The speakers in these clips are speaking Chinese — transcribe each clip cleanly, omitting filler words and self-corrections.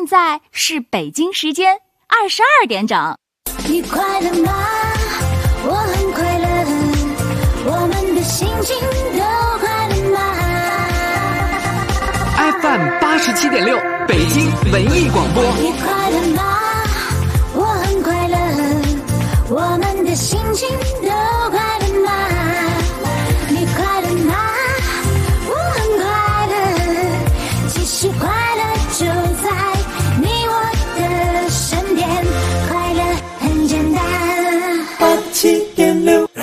现在是北京时间22点整。 你快乐吗？我很快乐，我们的心情都快乐吗？ FM 87.6北京文艺广播。 你快乐吗？我很快乐，我们的心情都快乐吗？你快乐吗？我很快乐，其实快乐就在你我的身边，快乐很简单。87.6。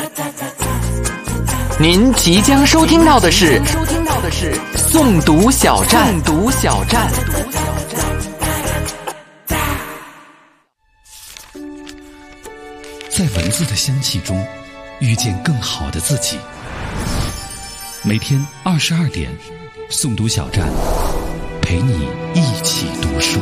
您即将收听到的是诵读小站。 在文字的香气中遇见更好的自己。每天22点，诵读小站陪你一起读书。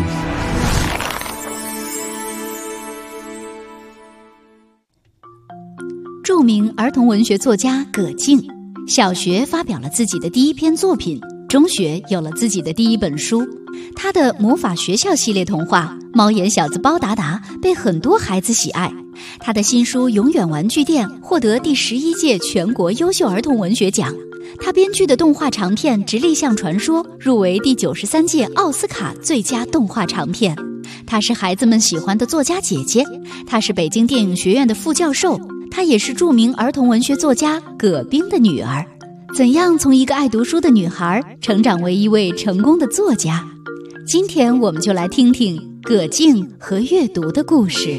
著名儿童文学作家葛静，小学发表了自己的第一篇作品，中学有了自己的第一本书。他的魔法学校系列童话《猫眼小子包达达》被很多孩子喜爱。他的新书《永远玩具店》获得第11届全国优秀儿童文学奖。他编剧的动画长片《直立象传说》入围第93届奥斯卡最佳动画长片。她是孩子们喜欢的作家姐姐，她是北京电影学院的副教授，她也是著名儿童文学作家葛冰的女儿。怎样从一个爱读书的女孩成长为一位成功的作家？今天我们就来听听葛静和阅读的故事。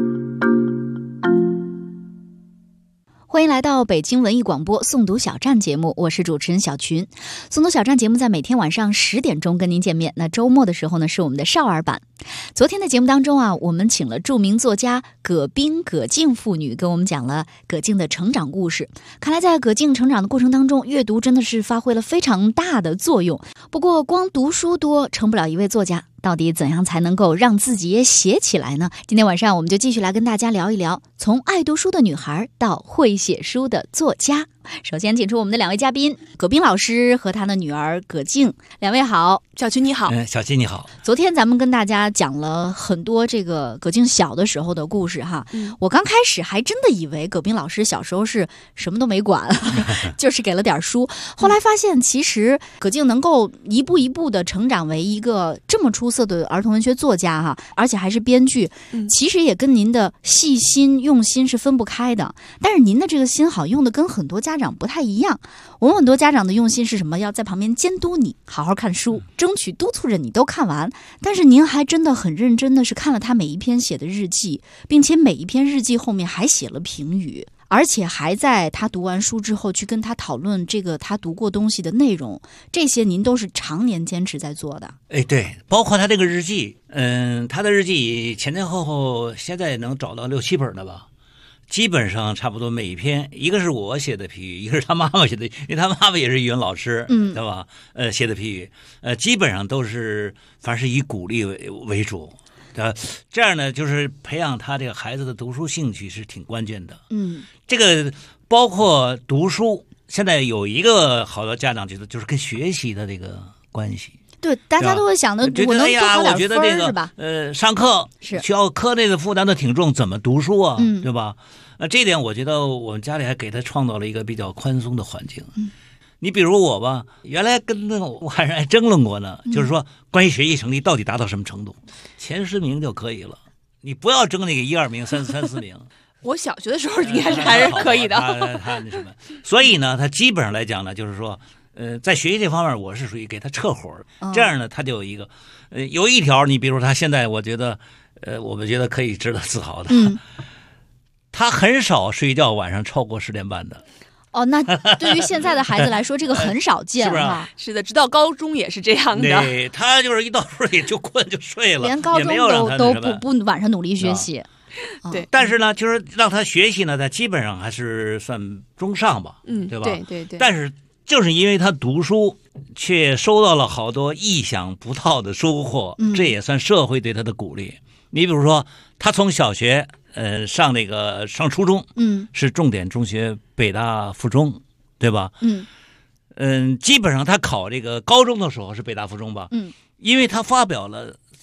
欢迎来到北京文艺广播诵读小站节目，我是主持人小群。诵读小站节目在每天晚上10点钟跟您见面，那周末的时候呢是我们的少儿版。昨天的节目当中啊，我们请了著名作家葛冰、葛静父女跟我们讲了葛静的成长故事。看来在葛静成长的过程当中，阅读真的是发挥了非常大的作用。不过光读书多成不了一位作家，到底怎样才能够让自己也写起来呢？今天晚上我们就继续来跟大家聊一聊，从爱读书的女孩到会写书的作家。首先请出我们的两位嘉宾，葛冰老师和他的女儿葛静。两位好。 小群你好。 小金你好。 昨天咱们跟大家讲了很多这个葛静小的时候的故事哈。我刚开始还真的以为葛冰老师小时候是什么都没管就是给了点书，后来发现其实葛静能够一步一步的成长为一个这么出色的儿童文学作家哈，而且还是编剧，其实也跟您的细心用心是分不开的。但是您的这个心好用的跟很多家长不太一样。我们很多家长的用心是什么？要在旁边监督你好好看书，争取督促着你都看完。但是您还真的很认真的是看了他每一篇写的日记，并且每一篇日记后面还写了评语，而且还在他读完书之后去跟他讨论这个他读过东西的内容，这些您都是常年坚持在做的。 对，包括他这个日记，他的日记前前后后现在能找到6、7本了吧，基本上差不多每一篇，一个是我写的批语，一个是他妈妈写的，因为他妈妈也是语文老师，对吧？写的批语，基本上都是凡是以鼓励为主。这样呢，就是培养他这个孩子的读书兴趣是挺关键的。这个包括读书，现在有一个好多家长觉得就是跟学习的这个关系。 对，大家都会想的，我能多考点分是吧？ 上课学校课内的负担都挺重，怎么读书啊？对吧？这一点我觉得我们家里还给他创造了一个比较宽松的环境。你比如我吧，原来跟那个我还争论过呢，就是说关于学习成绩到底达到什么程度，前10名就可以了，你不要争那个1、2名、3、4名。 我小学的时候应该是还是可以的。 他那什么，所以呢，他基本上来讲呢，就是说，在学习这方面，我是属于给他撤活这样呢，他就有一个，有一条，你比如他现在，我觉得，我们觉得可以值得自豪的，他很少睡觉晚上超过10点半的。 那对于现在的孩子来说，这个很少见哈。 是的，直到高中也是这样的。 对，他就是一到时候也就困就睡了， 连高中都不晚上努力学习。 对， 但是呢，就是让他学习呢，他基本上还是算中上吧，对吧？ 对。 但是就是因为他读书，却收到了好多意想不到的收获，这也算社会对他的鼓励。你比如说，他从小学上初中，是重点中学北大附中，对吧？基本上他考这个高中的时候是北大附中吧，因为他发表了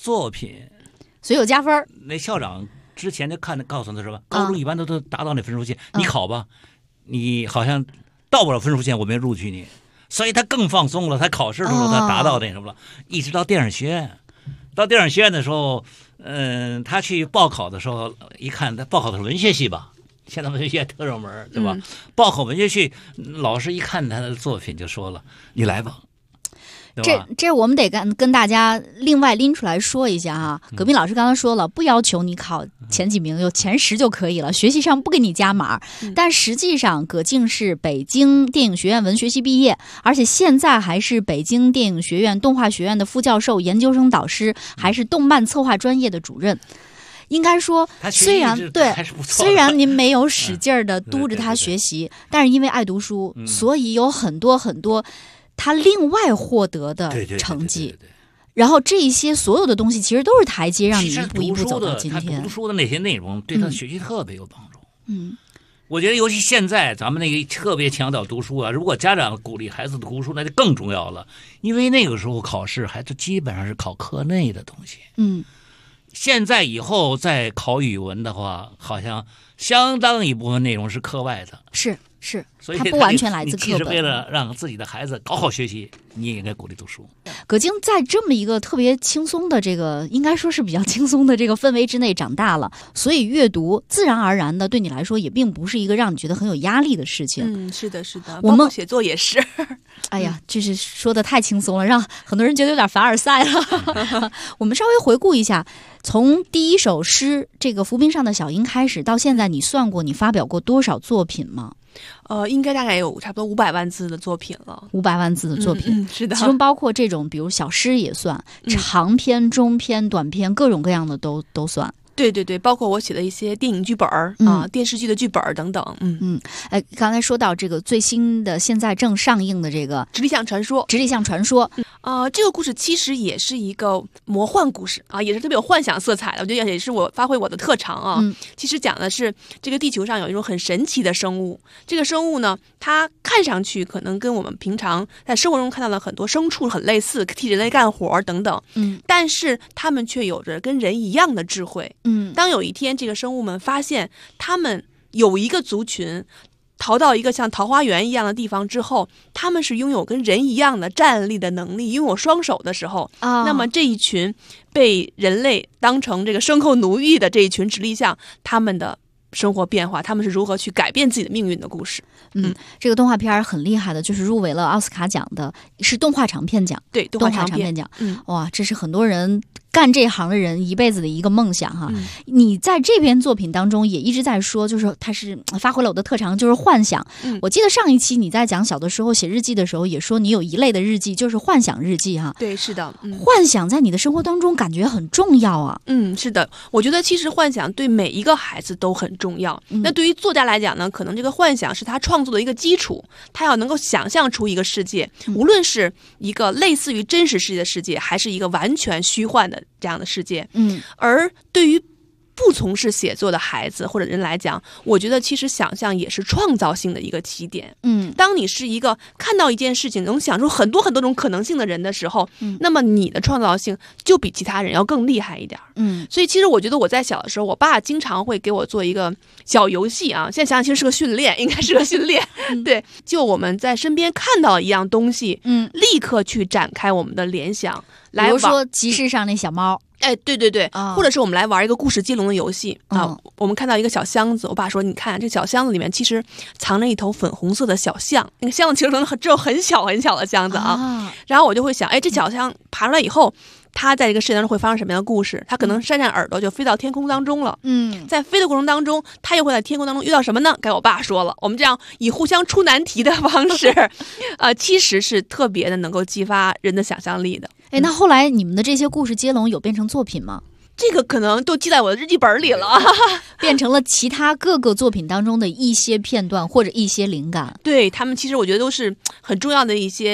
作品， 所以有加分。 那校长之前就告诉他说吧，高中一般都达到那分数线，你考吧，你好像到不了分数线，我没录取你，所以他更放松了。他考试的时候他达到那什么了，一直到电影学院。到电影学院的时候，他去报考的时候，一看他报考的是文学系吧，现在文学系特热门，对吧？报考文学系，老师一看他的作品就说了：“你来吧。” 这我们得跟大家另外拎出来说一下哈。葛斌老师刚刚说了，不要求你考前几名，有前10就可以了，学习上不给你加码。但实际上，葛静是北京电影学院文学系毕业，而且现在还是北京电影学院动画学院的副教授、研究生导师，还是动漫策划专业的主任。应该说，虽然您没有使劲儿的督着他学习，但是因为爱读书，所以有很多他另外获得的成绩，然后这些所有的东西其实都是台阶，让你一步一步走到今天。 他读书的那些内容对他学习特别有帮助。我觉得尤其现在咱们那个特别强调读书啊，如果家长鼓励孩子读书，那就更重要了，因为那个时候考试孩子基本上是考课内的东西。现在以后再考语文的话，好像相当一部分内容是课外的。 是， 所以它不完全来自课本。 是为了让自己的孩子搞好学习，你也应该鼓励读书。 葛静在这么一个特别轻松的这个，应该说是比较轻松的这个氛围之内长大了，所以阅读自然而然的对你来说也并不是一个让你觉得很有压力的事情。 是的，包括写作也是。 哎呀，这是说的太轻松了，让很多人觉得有点凡尔赛了。我们稍微回顾一下，从第一首诗这个浮冰上的小鹰开始，到现在你算过你发表过多少作品吗？ 应该大概有差不多500万字的作品了。 500万字的作品， 是的， 其中包括这种，比如小诗也算，长篇、中篇、短篇，各种各样的都算。 对，包括我写的一些电影剧本电视剧的剧本等等。 刚才说到这个最新的，现在正上映的这个 《直立项传说》。 这个故事其实也是一个魔幻故事啊，也是特别有幻想色彩的。我觉得也是我发挥我的特长啊。其实讲的是这个地球上有一种很神奇的生物，这个生物呢，它看上去可能跟我们平常在生活中看到的很多牲畜很类似，替人类干活等等。但是它们却有着跟人一样的智慧。当有一天这个生物们发现他们有一个族群逃到一个像桃花源一样的地方之后，他们是拥有跟人一样的站立的能力，拥有双手的时候，那么这一群被人类当成这个牲口奴役的这一群直立象，他们的生活变化，他们是如何去改变自己的命运的故事。 这个动画片很厉害的，就是入围了奥斯卡奖的，是动画长片奖。 对， 动画长片奖。哇，这是很多人干这行的人一辈子的一个梦想哈。你在这篇作品当中也一直在说，就是它是发挥了我的特长，就是幻想。我记得上一期你在讲小的时候写日记的时候，也说你有一类的日记就是幻想日记哈。 对，是的。 幻想在你的生活当中感觉很重要啊。 是的，我觉得其实幻想对每一个孩子都很重要。那对于作家来讲呢，可能这个幻想是他创作的一个基础，他要能够想象出一个世界，无论是一个类似于真实世界的世界，还是一个完全虚幻的这样的世界。而对于不从事写作的孩子或者人来讲，我觉得其实想象也是创造性的一个起点。当你是一个看到一件事情能想出很多很多种可能性的人的时候，那么你的创造性就比其他人要更厉害一点。所以其实我觉得我在小的时候，我爸经常会给我做一个小游戏啊，现在想想其实是个训练，应该是个训练。对，就我们在身边看到一样东西，立刻去展开我们的联想，来比如说集市上那小猫。 对，或者是我们来玩一个故事接龙的游戏啊。我们看到一个小箱子，我爸说：“你看，这小箱子里面其实藏着一头粉红色的小象。那个箱子其实可能只有很小很小的箱子啊。”然后我就会想，这小象爬出来以后，它在这个世界当中会发生什么样的故事？它可能扇扇耳朵就飞到天空当中了。在飞的过程当中，它又会在天空当中遇到什么呢？该我爸说了，我们这样以互相出难题的方式，其实是特别的能够激发人的想象力的。 那后来你们的这些故事接龙有变成作品吗？ 这个可能都记在我的日记本里了， 变成了其他各个作品当中的一些片段或者一些灵感。 对，他们其实我觉得都是很重要的一些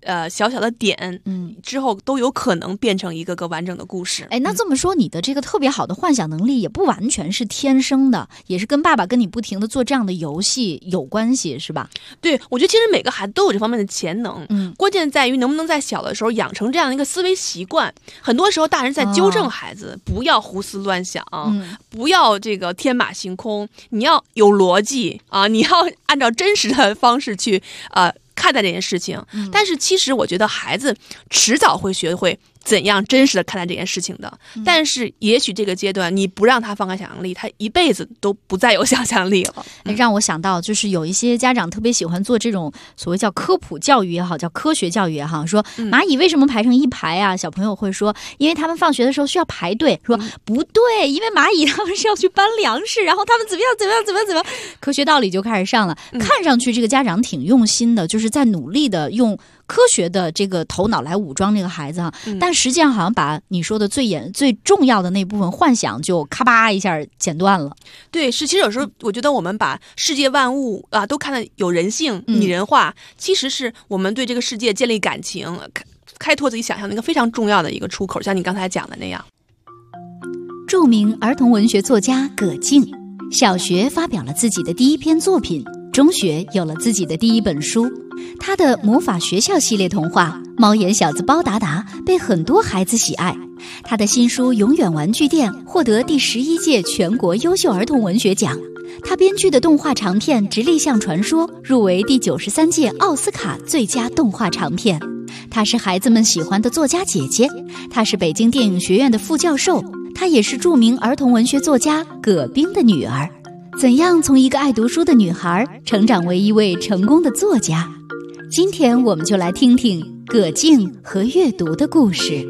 小小的点，之后都有可能变成一个个完整的故事。 哎，那这么说，你的这个特别好的幻想能力也不完全是天生的，也是跟爸爸跟你不停的做这样的游戏有关系，是吧？ 对，我觉得其实每个孩子都有这方面的潜能，关键在于能不能在小的时候养成这样的一个思维习惯。很多时候大人在纠正孩子，不要胡思乱想，不要这个天马行空，你要有逻辑啊，你要按照真实的方式去看待这件事情。但是其实我觉得孩子迟早会学会怎样真实的看待这件事情的，但是也许这个阶段你不让他放开想象力，他一辈子都不再有想象力了。 让我想到就是有一些家长特别喜欢做这种所谓叫科普教育也好，叫科学教育也好，说蚂蚁为什么排成一排啊？小朋友会说因为他们放学的时候需要排队，说不对，因为蚂蚁他们是要去搬粮食，然后他们怎么样，科学道理就开始上了。看上去这个家长挺用心的，就是在努力的用科学的这个头脑来武装这个孩子但实际上好像把你说的最重要的那部分幻想就咔吧一下剪断了。 对，其实有时候我觉得我们把世界万物都看得有人性、拟人化，其实是我们对这个世界建立感情、开拓自己想象的一个非常重要的一个出口，像你刚才讲的那样。 著名儿童文学作家葛静，小学发表了自己的第一篇作品，中学有了自己的第一本书。他的魔法学校系列童话《猫眼小子包达达》被很多孩子喜爱。他的新书《永远玩具店》获得第11届全国优秀儿童文学奖。他编剧的动画长片《直立象传说》入围第93届奥斯卡最佳动画长片。她是孩子们喜欢的作家姐姐，她是北京电影学院的副教授，她也是著名儿童文学作家葛冰的女儿。怎样从一个爱读书的女孩成长为一位成功的作家？今天我们就来听听葛静和阅读的故事。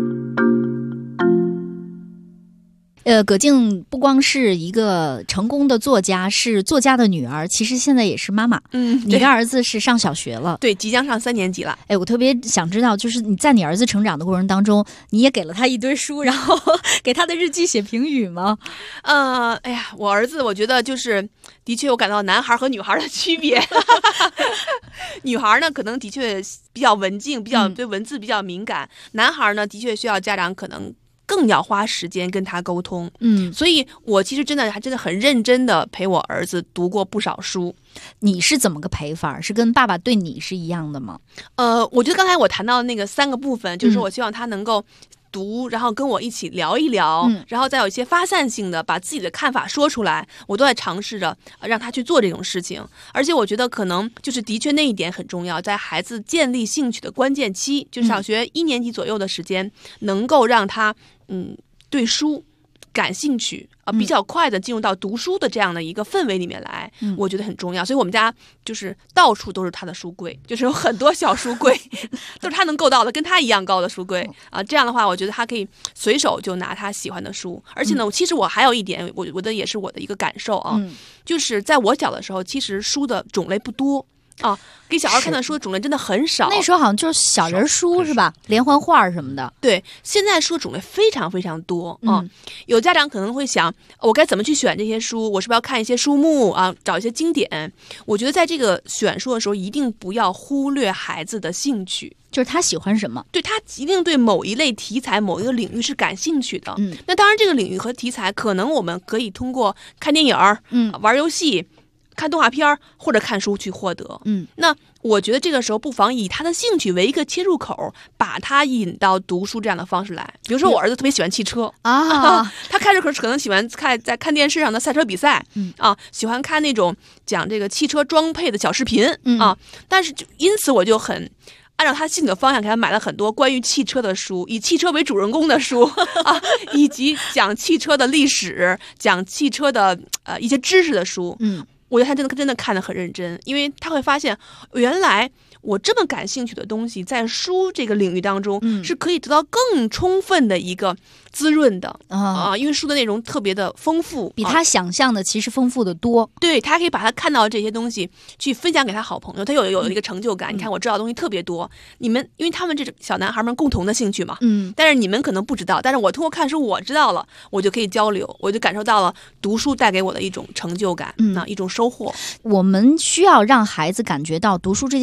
葛静不光是一个成功的作家，是作家的女儿，其实现在也是妈妈。你的儿子是上小学了， 对，即将上3年级了。 哎，我特别想知道，就是你在你儿子成长的过程当中，你也给了他一堆书，然后给他的日记写评语吗？ 哎呀，我儿子我觉得就是的确我感到男孩和女孩的区别。女孩呢可能的确比较文静，比较对文字比较敏感，男孩呢的确需要家长可能更要花时间跟他沟通。所以我其实真的很认真的陪我儿子读过不少书。 你是怎么个陪法？是跟爸爸对你是一样的吗？ 我觉得刚才我谈到的那个3个部分，就是我希望他能够读，然后跟我一起聊一聊，然后再有一些发散性的把自己的看法说出来，我都在尝试着让他去做这种事情。而且我觉得可能就是的确那一点很重要，在孩子建立兴趣的关键期，就是小学1年级左右的时间，能够让他对书感兴趣比较快的进入到读书的这样的一个氛围里面来，我觉得很重要。所以我们家就是到处都是他的书柜，就是有很多小书柜，都是他能够到的，跟他一样高的书柜这样的话，我觉得他可以随手就拿他喜欢的书。而且呢，其实我还有一点，我觉得也是我的一个感受就是在我小的时候，其实书的种类不多。给小孩看的书的种类真的很少。 那时候好像就是小人书是吧？连环画什么的。 对，现在书种类非常非常多有家长可能会想，我该怎么去选这些书？我是不是要看一些书目找一些经典？我觉得在这个选书的时候，一定不要忽略孩子的兴趣。 就是他喜欢什么， 对，他一定对某一类题材、某一个领域是感兴趣的。那当然，这个领域和题材可能我们可以通过看电影玩游戏、看动画片或者看书去获得。那我觉得这个时候不妨以他的兴趣为一个切入口，把他引到读书这样的方式来。比如说我儿子特别喜欢汽车他开始可能喜欢看电视上的赛车比赛喜欢看那种讲这个汽车装配的小视频但是因此我就很按照他兴趣的方向给他买了很多关于汽车的书，以汽车为主人公的书以及讲汽车的历史、讲汽车的一些知识的书。我觉得他真的看得很认真，因为他会发现原来我这么感兴趣的东西，在书这个领域当中是可以得到更充分的一个滋润的因为书的内容特别的丰富， 比他想象的其实丰富的多。 对，他可以把他看到这些东西去分享给他好朋友，他有一个成就感。你看我知道的东西特别多，你们因为他们这种小男孩们共同的兴趣嘛但是你们可能不知道，但是我通过看书我知道了，我就可以交流，我就感受到了读书带给我的一种成就感一种收获。 我们需要让孩子感觉到读书这件事情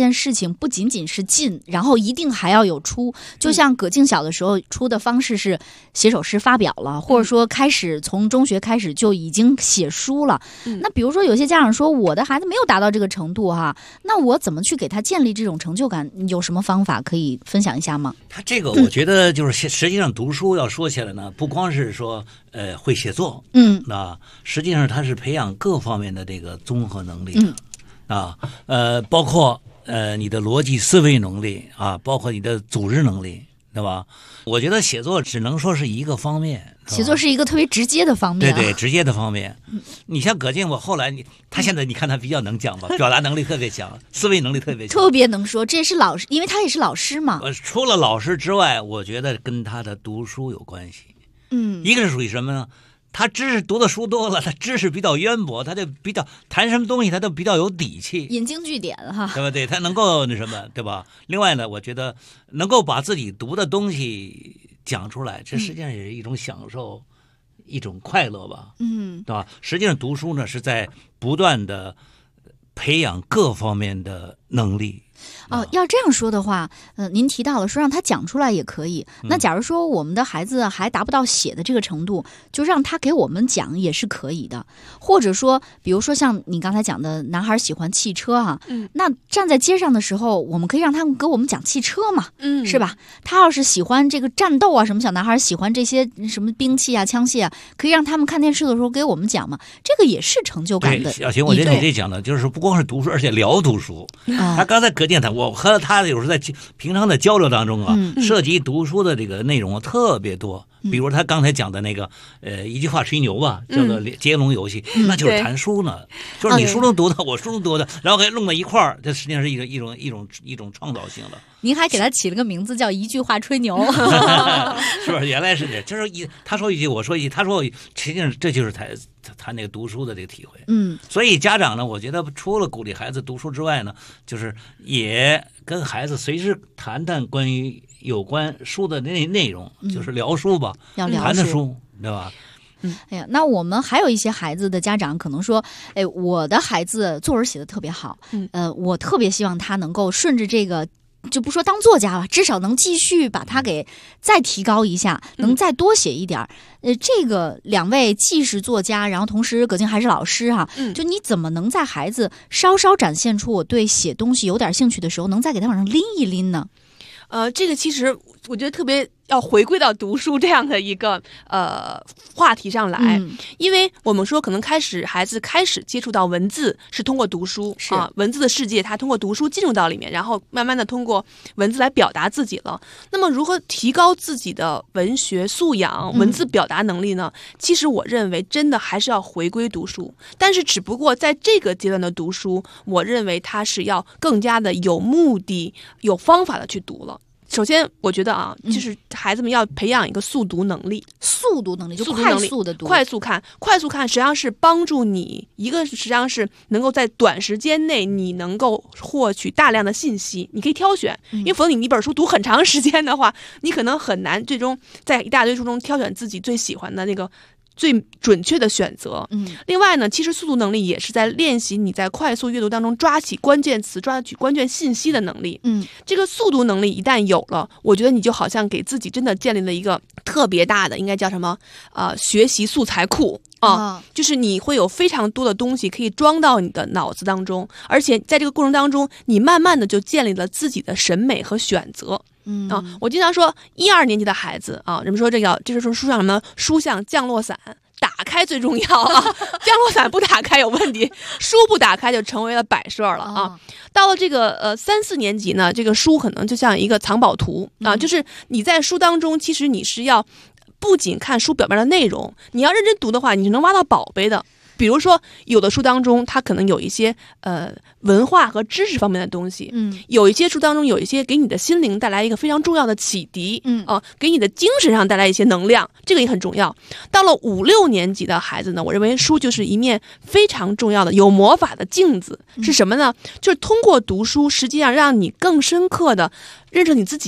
情不仅仅是进，然后一定还要有出。就像葛静小的时候出的方式是写首诗发表了，或者说开始从中学开始就已经写书了。那比如说有些家长说我的孩子没有达到这个程度哈，那我怎么去给他建立这种成就感？有什么方法可以分享一下吗？ 他这个我觉得就是实际上读书要说起来呢，不光是说会写作，实际上它是培养各方面的这个综合能力的，包括你的逻辑思维能力啊，包括你的组织能力，对吧？我觉得写作只能说是一个方面， 写作是一个特别直接的方面， 对，直接的方面。你像葛静，我后来他现在你看他比较能讲吧，表达能力特别强，思维能力特别强， 特别能说。这也是老师，因为他也是老师嘛。 除了老师之外，我觉得跟他的读书有关系。一个是属于什么呢？他知识读的书多了，他知识比较渊博，他就比较谈什么东西他都比较有底气， 引经据典哈， 对吧？对，他能够那什么，对吧？另外呢，我觉得能够把自己读的东西讲出来，这实际上也是一种享受，一种快乐吧，对吧？实际上读书呢是在不断的培养各方面的能力。 要这样说的话，您提到了说让他讲出来也可以。那假如说我们的孩子还达不到写的这个程度，就让他给我们讲也是可以的。或者说，比如说像你刚才讲的，男孩喜欢汽车哈，那站在街上的时候，我们可以让他们给我们讲汽车嘛，是吧？他要是喜欢这个战斗啊，什么小男孩喜欢这些什么兵器啊、枪械啊，可以让他们看电视的时候给我们讲嘛，这个也是成就感的。 小琴，我觉得你这讲的就是不光是读书，而且聊读书。他刚才葛静我和他有时候在平常的交流当中啊，涉及读书的这个内容特别多。比如他刚才讲的那个一句话吹牛吧，叫做接龙游戏，那就是谈书呢，就是你书中读的，我书中读的，然后给弄到一块儿，这实际上是一种创造性的。 您还给他起了个名字叫一句话吹牛， 是不是？原来是这，就是他说一句，我说一句，他说，实际上这就是他那个读书的这个体会。所以家长呢，我觉得除了鼓励孩子读书之外呢，就是也跟孩子随时谈谈关于有关书的内容，就是聊书吧， 要聊谈的书，对吧？ 哎呀，那我们还有一些孩子的家长可能说，哎，我的孩子作文写得特别好，我特别希望他能够顺着这个。就不说当作家吧，至少能继续把它给再提高一下，能再多写一点。这个两位既是作家，然后同时葛静还是老师哈，就你怎么能在孩子稍稍展现出我对写东西有点兴趣的时候，能再给他往上拎一拎呢？ 这个其实我觉得特别要回归到读书这样的一个话题上来，因为我们说可能孩子开始接触到文字是通过读书啊，文字的世界他通过读书进入到里面，然后慢慢的通过文字来表达自己了。那么如何提高自己的文学素养、文字表达能力呢？其实我认为真的还是要回归读书，但是只不过在这个阶段的读书，我认为它是要更加的有目的、有方法的去读了。首先，我觉得啊，就是孩子们要培养一个速读能力。 速读能力就快速的读， 快速看，实际上是帮助你，一个实际上是能够在短时间内你能够获取大量的信息，你可以挑选，因为否则你一本书读很长时间的话，你可能很难最终在一大堆书中挑选自己最喜欢的那个最准确的选择。另外呢，其实速读能力也是在练习你在快速阅读当中抓起关键词、抓取关键信息的能力。这个速读能力一旦有了，我觉得你就好像给自己真的建立了一个特别大的，应该叫什么学习素材库啊，就是你会有非常多的东西可以装到你的脑子当中，而且在这个过程当中，你慢慢的就建立了自己的审美和选择。我经常说1、2年级的孩子啊，人们说这是说书上什么书像降落伞，打开最重要啊，降落伞不打开有问题，书不打开就成为了摆设了啊。到了这个3、4年级呢，这个书可能就像一个藏宝图啊，就是你在书当中，其实你是要不仅看书表面的内容，你要认真读的话，你是能挖到宝贝的。比如说，有的书当中它可能有一些文化和知识方面的东西，有一些书当中有一些给你的心灵带来一个非常重要的启迪，给你的精神上带来一些能量，这个也很重要。到了5、6年级的孩子呢，我认为书就是一面非常重要的有魔法的镜子，是什么呢？就是通过读书，实际上让你更深刻的认识你自己。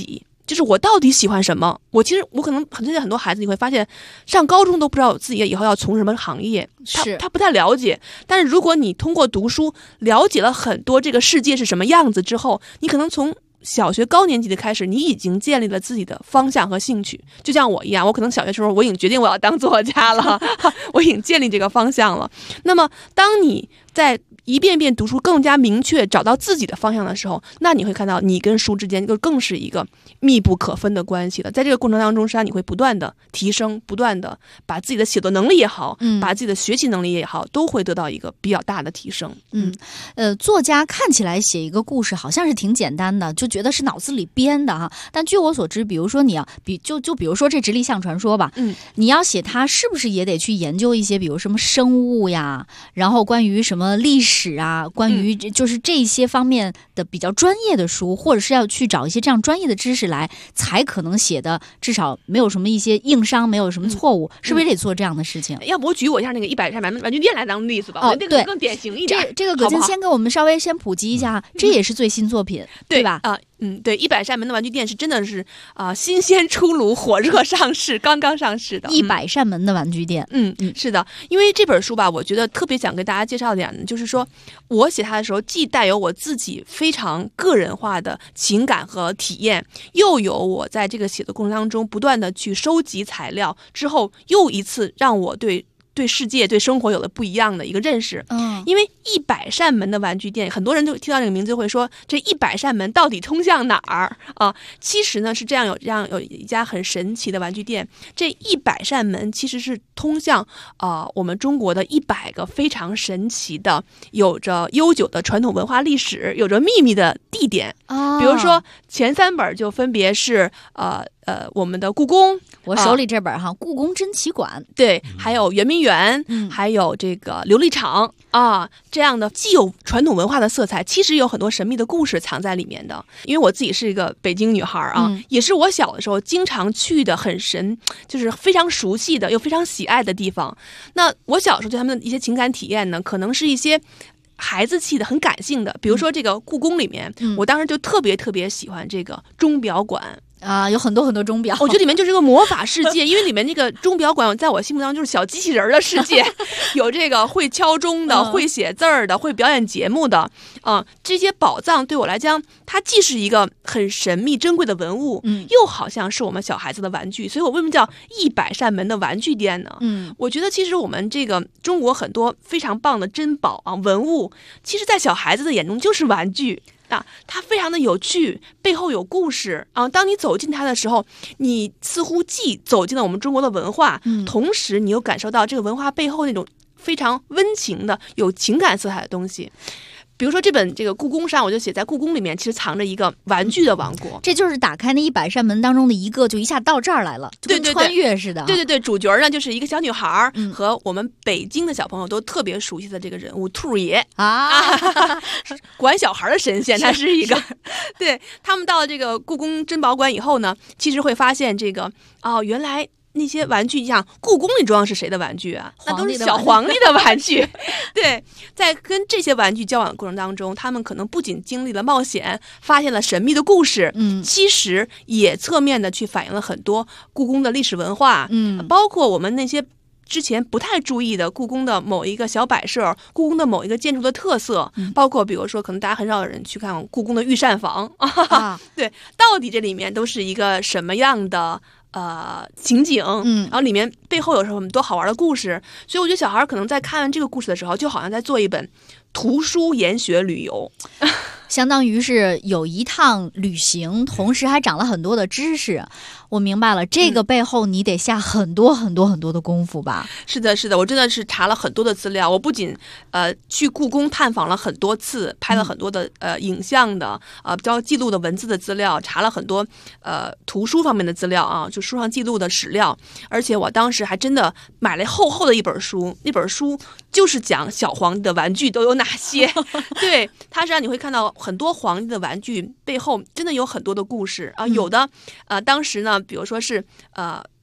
就是我到底喜欢什么？其实我可能现在很多孩子你会发现，上高中都不知道自己以后要从什么行业，他不太了解。但是如果你通过读书了解了很多这个世界是什么样子之后，你可能从小学高年级的开始，你已经建立了自己的方向和兴趣。就像我一样，我可能小学时候我已经决定我要当作家了，我已经建立这个方向了。那么当你在一遍遍读书更加明确找到自己的方向的时候，那你会看到你跟书之间就更是一个密不可分的关系了。在这个过程当中，实际上你会不断的提升，不断的把自己的写作能力也好，把自己的学习能力也好，都会得到一个比较大的提升。 作家看起来写一个故事好像是挺简单的，就觉得是脑子里编的哈。但据我所知，比如说你要比如说这直立象传说吧，你要写它是不是也得去研究一些，比如什么生物呀，然后关于什么历史啊，关于就是这些方面的比较专业的书，或者是要去找一些这样专业的知识来，才可能写的至少没有什么一些硬伤，没有什么错误，是不是也得做这样的事情？ 要不我举我一下那个100扇玩具店来当例子吧，那个更典型一点。 这个葛静先给我们稍微先普及一下，这也是最新作品，对吧？ 对，100扇门的玩具店是真的是新鲜出炉，火热上市，刚刚上市的。 100扇门的玩具店， 是的，因为这本书吧，我觉得特别想跟大家介绍点呢，就是说我写它的时候，既带有我自己非常个人化的情感和体验，又有我在这个写作过程当中不断的去收集材料之后，又一次让我对世界、对生活有了不一样的一个认识。因为100扇门的玩具店，很多人就听到这个名字会说，这100扇门到底通向哪儿啊？其实呢是这样，有一家很神奇的玩具店，这100扇门其实是通向我们中国的100个非常神奇的、有着悠久的传统文化历史、有着秘密的地点。比如说前3本就分别是我们的故宫， 我手里这本故宫珍奇馆， 对，还有圆明园，还有这个琉璃厂这样的既有传统文化的色彩，其实有很多神秘的故事藏在里面的。因为我自己是一个北京女孩也是我小的时候经常去的就是非常熟悉的又非常喜爱的地方。那我小时候对他们的一些情感体验呢，可能是一些孩子气的、很感性的。比如说这个故宫里面，我当时就特别特别喜欢这个钟表馆。 有很多很多钟表， 我觉得里面就是个魔法世界，因为里面那个钟表馆在我心目当中就是小机器人的世界，有这个会敲钟的、会写字儿的、会表演节目的，这些宝藏对我来讲，它既是一个很神秘珍贵的文物，又好像是我们小孩子的玩具，所以我为什么叫100扇门的玩具店呢？我觉得其实我们这个中国很多非常棒的珍宝文物，其实在小孩子的眼中就是玩具。它非常的有趣，背后有故事当你走进它的时候，你似乎既走进了我们中国的文化，同时你又感受到这个文化背后那种非常温情的、有情感色彩的东西。比如说这个故宫上，我就写在故宫里面其实藏着一个玩具的王国， 这就是打开那100扇门当中的一个，就一下到这儿来了，就跟穿越似的。 对，主角呢就是一个小女孩和我们北京的小朋友都特别熟悉的这个人物兔爷管小孩的神仙，他是一个。对，他们到了这个故宫珍宝馆以后呢，其实会发现这个原来那些玩具，像故宫里装是谁的玩具啊？那都是小皇帝的玩具。对，在跟这些玩具交往的过程当中，他们可能不仅经历了冒险，发现了神秘的故事，其实也侧面的去反映了很多故宫的历史文化，包括我们那些之前不太注意的故宫的某一个小摆设，故宫的某一个建筑的特色，包括比如说可能大家很少有人去看故宫的御膳房对，到底这里面都是一个什么样的情景，然后里面背后有很多好玩的故事，所以我觉得小孩可能在看完这个故事的时候，就好像在做一本图书研学旅游， 相当于是有一趟旅行，同时还长了很多的知识。我明白了，这个背后你得下很多很多很多的功夫吧？ 是的，我真的是查了很多的资料。我不仅去故宫探访了很多次，拍了很多的影像的记录的文字的资料，查了很多图书方面的资料就书上记录的史料。而且我当时还真的买了厚厚的一本书，那本书就是讲小皇帝的玩具都有哪些。对，它是让你会看到很多皇帝的玩具背后真的有很多的故事有的当时呢，比如说是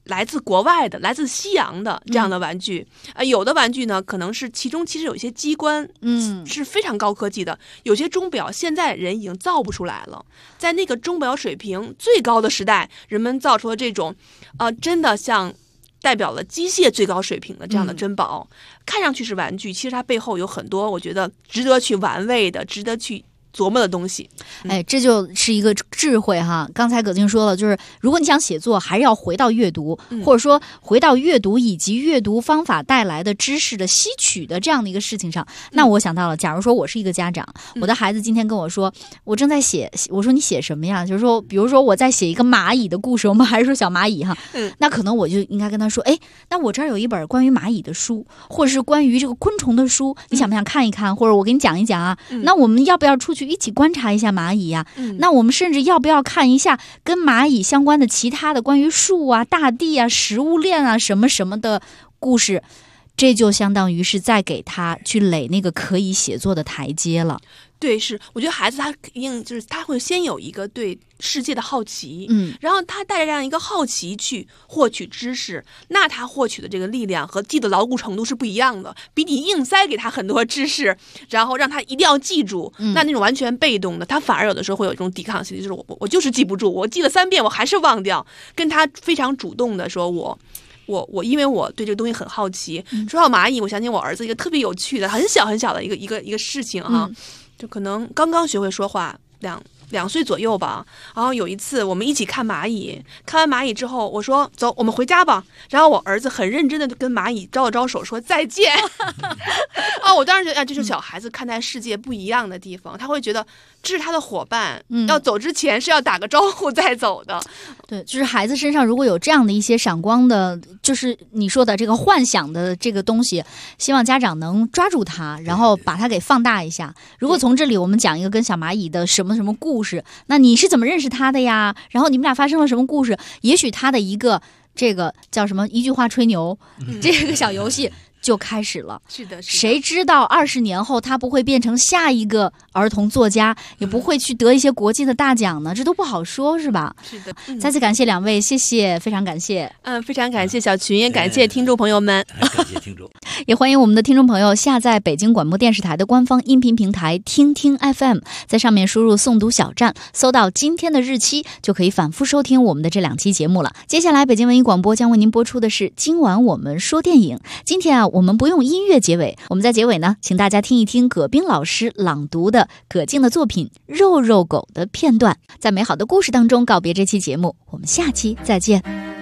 来自国外的、来自西洋的这样的玩具。有的玩具呢，可能是其中其实有一些机关，是非常高科技的。有些钟表现在人已经造不出来了，在那个钟表水平最高的时代，人们造出了这种，真的像代表了机械最高水平的这样的珍宝。看上去是玩具，其实它背后有很多我觉得值得去玩味的、值得去琢磨的东西。 这就是一个智慧哈。刚才葛静说了，就是如果你想写作，还是要回到阅读，或者说回到阅读以及阅读方法带来的知识的吸取的这样的一个事情上。那我想到了，假如说我是一个家长，我的孩子今天跟我说，我正在写，我说你写什么呀？就是说，比如说我在写一个蚂蚁的故事，我们还是说小蚂蚁哈，那可能我就应该跟他说，那我这儿有一本关于蚂蚁的书，或者是关于这个昆虫的书，你想不想看一看？或者我给你讲一讲啊？那我们要不要出去一起观察一下蚂蚁呀？那我们甚至要不要看一下跟蚂蚁相关的其他的关于树啊、大地啊、食物链啊什么什么的故事？这就相当于是在给他去垒那个可以写作的台阶了。 对，是，我觉得孩子他一定就是他会先有一个对世界的好奇，然后他带着这样一个好奇去获取知识，那他获取的这个力量和记的牢固程度是不一样的，比你硬塞给他很多知识，然后让他一定要记住，那种完全被动的，他反而有的时候会有一种抵抗心理，就是我就是记不住，我记了3遍我还是忘掉，跟他非常主动的说我因为我对这个东西很好奇。说到蚂蚁，我想起我儿子一个特别有趣的、很小很小的一个事情哈，就可能刚刚学会说话，2岁左右吧。然后有一次我们一起看蚂蚁，看完蚂蚁之后，我说走，我们回家吧。然后我儿子很认真的跟蚂蚁招了招手，说再见。我当时觉得这是小孩子看待世界不一样的地方，他会觉得这是他的伙伴，要走之前是要打个招呼再走的。 对，就是孩子身上如果有这样的一些闪光的，就是你说的这个幻想的这个东西，希望家长能抓住它，然后把它给放大一下。如果从这里我们讲一个跟小蚂蚁的什么什么故事，那你是怎么认识他的呀？然后你们俩发生了什么故事？也许他的一个这个叫什么一句话吹牛，这个小游戏就开始了。 是的， 谁知道20年后他不会变成下一个儿童作家，也不会去得一些国际的大奖呢？这都不好说，是吧？ 是的。 再次感谢2位，谢谢，非常感谢。 非常感谢小群，也感谢听众朋友们。 感谢听众。 也欢迎我们的听众朋友下载北京广播电视台的官方音频平台听听 FM， 在上面输入诵读小站，搜到今天的日期，就可以反复收听我们的这2期节目了。接下来北京文艺广播将为您播出的是今晚我们说电影。今天我们不用音乐结尾，我们在结尾呢，请大家听一听葛冰老师朗读的葛静的作品《肉肉狗》的片段，在美好的故事当中告别这期节目，我们下期再见。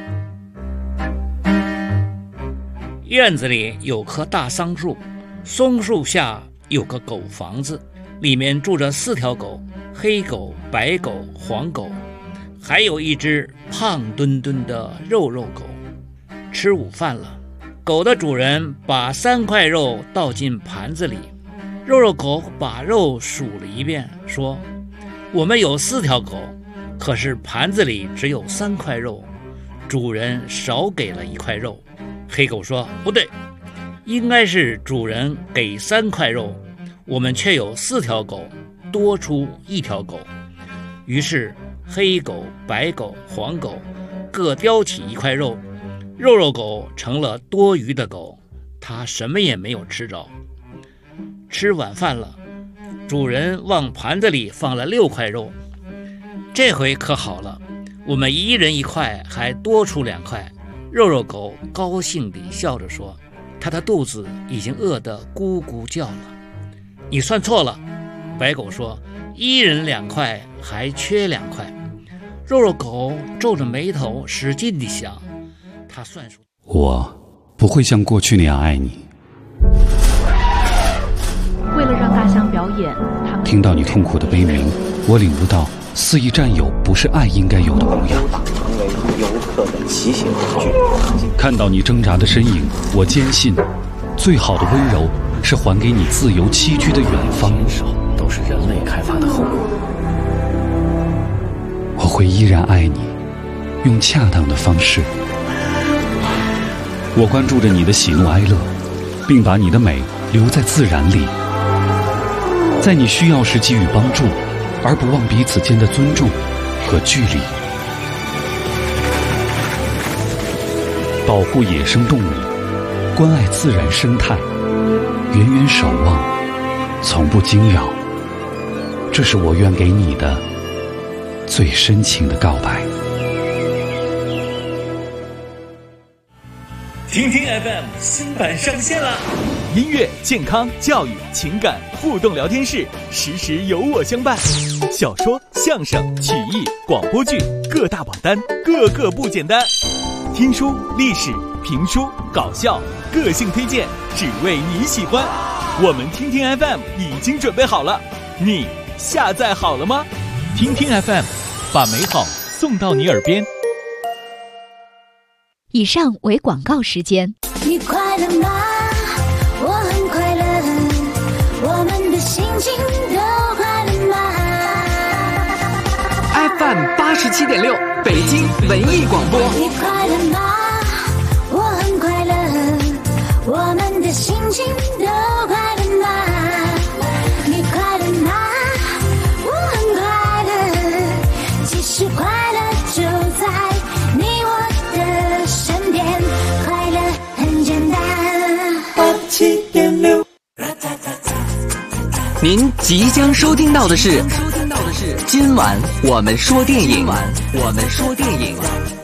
院子里有棵大桑树，松树下有个狗房子，里面住着4条狗，黑狗、白狗、黄狗，还有一只胖墩墩的肉肉狗。吃午饭了，狗的主人把3块肉倒进盘子里，肉肉狗把肉数了一遍，说：我们有4条狗，可是盘子里只有3块肉，主人少给了1块肉。黑狗说：不对，应该是主人给3块肉，我们却有4条狗，多出1条狗。于是黑狗、白狗、黄狗各叼起1块肉，肉肉狗成了多余的狗，它什么也没有吃着。吃晚饭了，主人往盘子里放了6块肉，这回可好了，我们1人1块，还多出2块。肉肉狗高兴地笑着说：它的肚子已经饿得咕咕叫了。你算错了，白狗说：1人2块，还缺2块。肉肉狗皱着眉头使劲地想，他算数， 我不会像过去那样爱你。 为了让大象表演，他们听到你痛苦的悲鸣，我领悟到肆意占有不是爱应该有的模样。 成为游客的骑行工具。 看到你挣扎的身影，我坚信，最好的温柔是还给你自由栖居的远方。 都是人类开发的后果。 我会依然爱你，用恰当的方式。我关注着你的喜怒哀乐，并把你的美留在自然里，在你需要时给予帮助，而不忘彼此间的尊重和距离。 保护野生动物，关爱自然生态，远远守望，从不惊扰。这是我愿给你的最深情的告白。 听听 FM 新版上线啦！ 音乐、健康、教育、情感互动聊天室，时时有我相伴。小说、相声、曲艺、广播剧各大榜单，个个不简单。听书、历史、评书、搞笑，个性推荐，只为你喜欢。我们听听 FM 已经准备好了，你下载好了吗？听听 FM， 把美好送到你耳边。 以上为广告时间。 你快乐吗？我很快乐，我们的心情都快乐吗？ FM 87.6，北京文艺广播。 你快乐吗？我很快乐，我们的心情都快乐吗？你快乐吗？我很快乐，其实快乐就在你我的身边，快乐很简单。87.6， 您即将收听到的是今晚我们说电影。